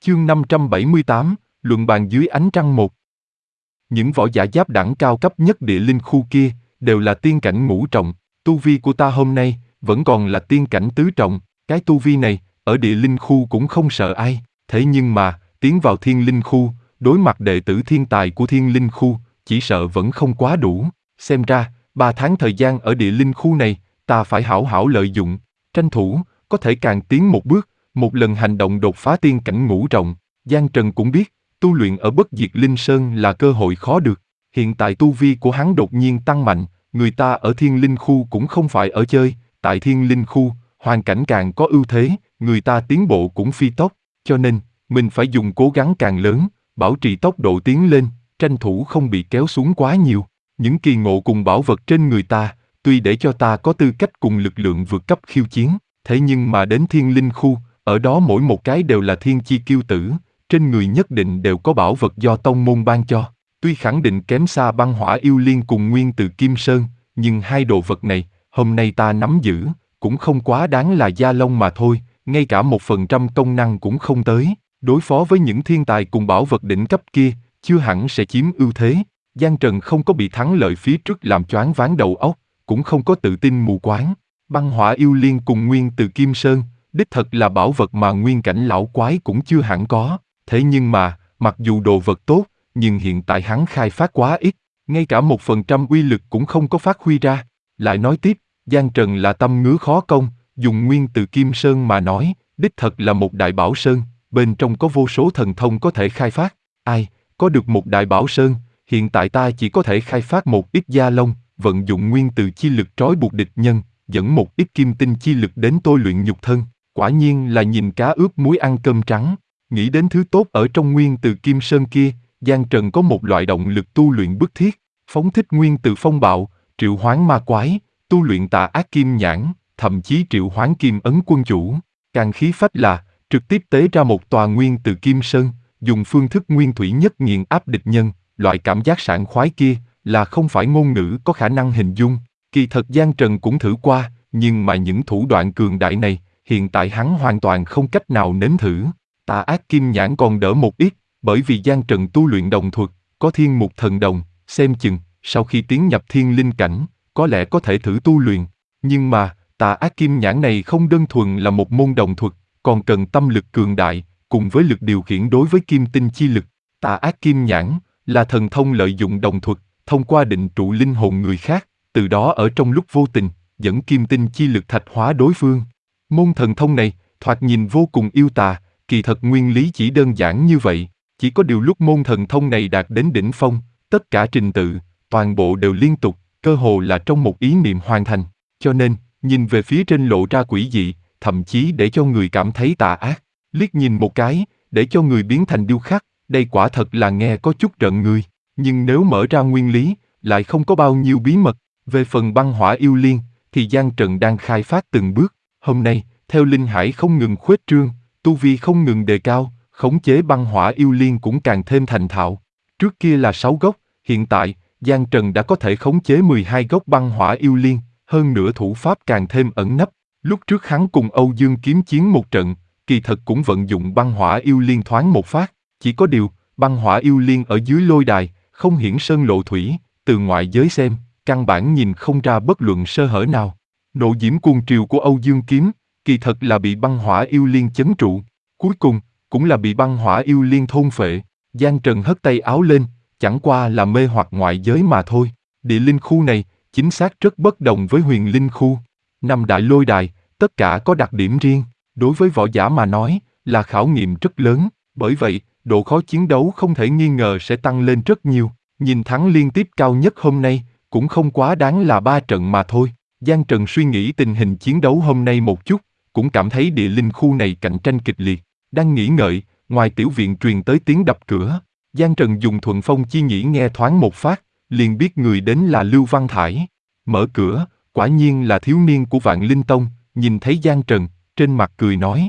Chương 578, luận bàn dưới ánh trăng 1. Những võ giả giáp đẳng cao cấp nhất địa linh khu kia, đều là tiên cảnh ngũ trọng, tu vi của ta hôm nay, vẫn còn là tiên cảnh tứ trọng, cái tu vi này, ở địa linh khu cũng không sợ ai, thế nhưng mà, tiến vào thiên linh khu, đối mặt đệ tử thiên tài của thiên linh khu, chỉ sợ vẫn không quá đủ, xem ra, 3 tháng thời gian ở địa linh khu này, ta phải hảo hảo lợi dụng, tranh thủ, có thể càng tiến một bước, một lần hành động đột phá tiên cảnh ngũ trọng. Giang Trần cũng biết, tu luyện ở Bất Diệt Linh Sơn là cơ hội khó được. Hiện tại tu vi của hắn đột nhiên tăng mạnh, người ta ở Thiên Linh Khu cũng không phải ở chơi, tại Thiên Linh Khu, hoàn cảnh càng có ưu thế, người ta tiến bộ cũng phi tốc, cho nên, mình phải dùng cố gắng càng lớn, bảo trì tốc độ tiến lên, tranh thủ không bị kéo xuống quá nhiều. Những kỳ ngộ cùng bảo vật trên người ta, tuy để cho ta có tư cách cùng lực lượng vượt cấp khiêu chiến, thế nhưng mà đến Thiên Linh Khu, ở đó mỗi một cái đều là thiên chi kiêu tử, trên người nhất định đều có bảo vật do tông môn ban cho. Tuy khẳng định kém xa băng hỏa yêu liên cùng nguyên từ Kim Sơn, nhưng hai đồ vật này, hôm nay ta nắm giữ, cũng không quá đáng là da lông mà thôi, ngay cả 1% công năng cũng không tới. Đối phó với những thiên tài cùng bảo vật đỉnh cấp kia, chưa hẳn sẽ chiếm ưu thế. Giang Trần không có bị thắng lợi phía trước làm choáng váng đầu óc, cũng không có tự tin mù quáng. Băng hỏa yêu liên cùng nguyên từ Kim Sơn, đích thật là bảo vật mà nguyên cảnh lão quái cũng chưa hẳn có. Thế nhưng mà, mặc dù đồ vật tốt, nhưng hiện tại hắn khai phát quá ít, ngay cả 1% uy lực cũng không có phát huy ra. Lại nói tiếp, Giang Trần là tâm ngứa khó công, dùng nguyên từ Kim Sơn mà nói, đích thật là một đại bảo sơn, bên trong có vô số thần thông có thể khai phát. Ai, có được một đại bảo sơn, hiện tại ta chỉ có thể khai phát một ít da lông, vận dụng nguyên từ chi lực trói buộc địch nhân, dẫn một ít kim tinh chi lực đến tôi luyện nhục thân. Quả nhiên là nhìn cá ướp muối ăn cơm trắng. Nghĩ đến thứ tốt ở trong nguyên từ Kim Sơn kia, Giang Trần có một loại động lực tu luyện bức thiết, phóng thích nguyên từ phong bạo, triệu hoán ma quái, tu luyện tà ác kim nhãn, thậm chí triệu hoán kim ấn quân chủ. Càng khí phách là, trực tiếp tế ra một tòa nguyên từ Kim Sơn, dùng phương thức nguyên thủy nhất nghiền áp địch nhân, loại cảm giác sảng khoái kia, là không phải ngôn ngữ có khả năng hình dung. Kỳ thật Giang Trần cũng thử qua, nhưng mà những thủ đoạn cường đại này, hiện tại hắn hoàn toàn không cách nào nếm thử. Tà ác kim nhãn còn đỡ một ít, bởi vì Giang Trần tu luyện đồng thuật, có thiên mục thần đồng, xem chừng, sau khi tiến nhập thiên linh cảnh, có lẽ có thể thử tu luyện. Nhưng mà, tà ác kim nhãn này không đơn thuần là một môn đồng thuật, còn cần tâm lực cường đại, cùng với lực điều khiển đối với kim tinh chi lực. Tà ác kim nhãn là thần thông lợi dụng đồng thuật, thông qua định trụ linh hồn người khác, từ đó ở trong lúc vô tình, dẫn kim tinh chi lực thạch hóa đối phương. Môn thần thông này, thoạt nhìn vô cùng yêu tà, kỳ thật nguyên lý chỉ đơn giản như vậy, chỉ có điều lúc môn thần thông này đạt đến đỉnh phong, tất cả trình tự, toàn bộ đều liên tục, cơ hồ là trong một ý niệm hoàn thành, cho nên, nhìn về phía trên lộ ra quỷ dị, thậm chí để cho người cảm thấy tà ác, liếc nhìn một cái, để cho người biến thành điêu khắc, đây quả thật là nghe có chút rợn người, nhưng nếu mở ra nguyên lý, lại không có bao nhiêu bí mật. Về phần băng hỏa yêu liên, thì Giang Trần đang khai phát từng bước, hôm nay, theo linh hải không ngừng khuếch trương, tu vi không ngừng đề cao, khống chế băng hỏa yêu liên cũng càng thêm thành thạo. Trước kia là 6 gốc, hiện tại, Giang Trần đã có thể khống chế 12 gốc băng hỏa yêu liên, hơn nữa thủ pháp càng thêm ẩn nấp. Lúc trước hắn cùng Âu Dương kiếm chiến một trận, kỳ thật cũng vận dụng băng hỏa yêu liên thoáng một phát, chỉ có điều, băng hỏa yêu liên ở dưới lôi đài, không hiển sơn lộ thủy, từ ngoại giới xem, căn bản nhìn không ra bất luận sơ hở nào. Nộ diễm cuồng triều của Âu Dương kiếm, kỳ thật là bị băng hỏa yêu liên chấn trụ, cuối cùng, cũng là bị băng hỏa yêu liên thôn phệ. Giang Trần hất tay áo lên, chẳng qua là mê hoặc ngoại giới mà thôi. Địa linh khu này, chính xác rất bất đồng với huyền linh khu. 5 đại lôi đài, tất cả có đặc điểm riêng, đối với võ giả mà nói, là khảo nghiệm rất lớn, bởi vậy, độ khó chiến đấu không thể nghi ngờ sẽ tăng lên rất nhiều. Nhìn thắng liên tiếp cao nhất hôm nay, cũng không quá đáng là 3 trận mà thôi. Giang Trần suy nghĩ tình hình chiến đấu hôm nay một chút, cũng cảm thấy địa linh khu này cạnh tranh kịch liệt. Đang nghĩ ngợi, ngoài tiểu viện truyền tới tiếng đập cửa. Giang Trần dùng thuận phong chi nhĩ nghe thoáng một phát, liền biết người đến là Lưu Văn Thải. Mở cửa, quả nhiên là thiếu niên của Vạn Linh Tông, nhìn thấy Giang Trần, trên mặt cười nói.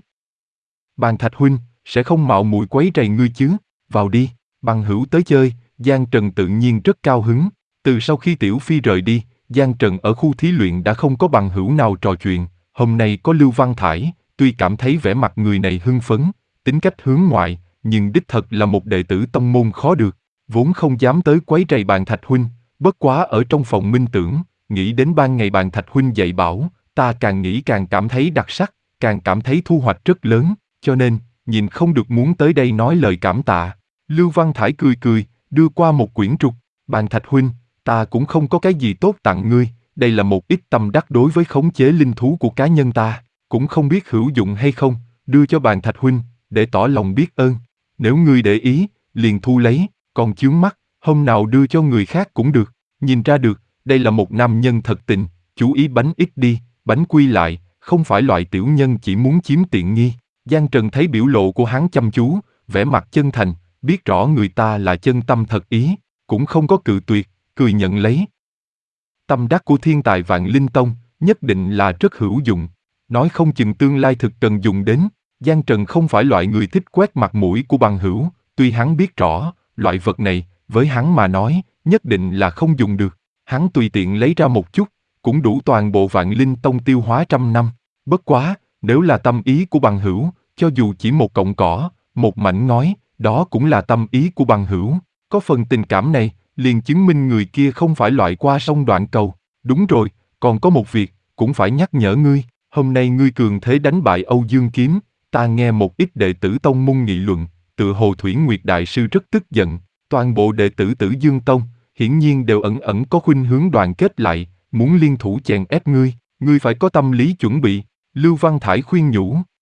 Bàn Thạch huynh, sẽ không mạo muội quấy rầy ngươi chứ, vào đi, bằng hữu tới chơi. Giang Trần tự nhiên rất cao hứng. Từ sau khi Tiểu Phi rời đi, Giang Trần ở khu thí luyện đã không có bằng hữu nào trò chuyện. Hôm nay có Lưu Văn Thải, tuy cảm thấy vẻ mặt người này hưng phấn, tính cách hướng ngoại, nhưng đích thật là một đệ tử tông môn khó được, vốn không dám tới quấy rầy Bàn Thạch huynh, bất quá ở trong phòng minh tưởng, nghĩ đến ban ngày Bàn Thạch huynh dạy bảo, ta càng nghĩ càng cảm thấy đặc sắc, càng cảm thấy thu hoạch rất lớn, cho nên, nhìn không được muốn tới đây nói lời cảm tạ. Lưu Văn Thải cười cười, đưa qua một quyển trục, Bàn Thạch huynh, ta cũng không có cái gì tốt tặng ngươi, đây là một ít tâm đắc đối với khống chế linh thú của cá nhân ta, cũng không biết hữu dụng hay không, đưa cho Bàn Thạch huynh, để tỏ lòng biết ơn. Nếu ngươi để ý, liền thu lấy, còn chướng mắt, hôm nào đưa cho người khác cũng được. Nhìn ra được, đây là một nam nhân thật tình, chú ý bánh ít đi, bánh quy lại, không phải loại tiểu nhân chỉ muốn chiếm tiện nghi. Giang Trần thấy biểu lộ của hắn chăm chú, vẻ mặt chân thành, biết rõ người ta là chân tâm thật ý, cũng không có cự tuyệt, cười nhận lấy. Tâm đắc của Thiên Tài Vạn Linh Tông, nhất định là rất hữu dụng, nói không chừng tương lai thực cần dùng đến. Giang Trần không phải loại người thích quét mặt mũi của bằng hữu, tuy hắn biết rõ, loại vật này, với hắn mà nói, nhất định là không dùng được. Hắn tùy tiện lấy ra một chút, cũng đủ toàn bộ Vạn Linh Tông tiêu hóa 100 năm. Bất quá, nếu là tâm ý của bằng hữu, cho dù chỉ một cọng cỏ, một mảnh ngói, đó cũng là tâm ý của bằng hữu. Có phần tình cảm này, liền chứng minh người kia không phải loại qua sông đoạn cầu. Đúng rồi, còn có một việc, cũng phải nhắc nhở ngươi, hôm nay ngươi cường thế đánh bại Âu Dương Kiếm, ta nghe một ít đệ tử tông môn nghị luận, tựa hồ Thủy Nguyệt Đại Sư rất tức giận, toàn bộ đệ tử Tử Dương Tông, hiển nhiên đều ẩn ẩn có khuynh hướng đoàn kết lại, muốn liên thủ chèn ép ngươi, ngươi phải có tâm lý chuẩn bị, Lưu Văn Thải khuyên nhủ.